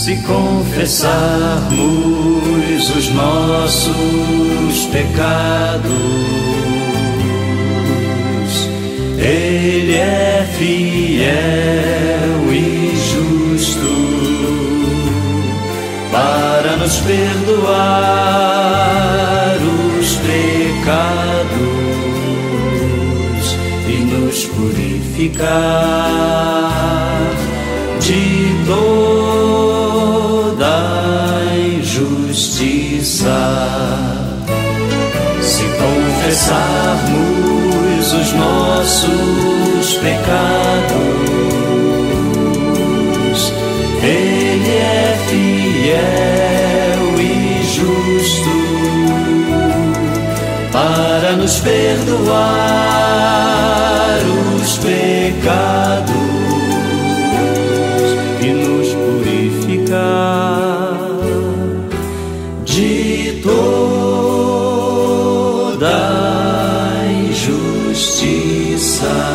Se confessarmos os nossos pecados, Ele é fiel e justo para nos perdoar os pecados e nos purificar de toda injustiça. Se confessarmos os nossos pecados, Ele é fiel e justo para nos perdoar os pecados e nos purificar de toda injustiça.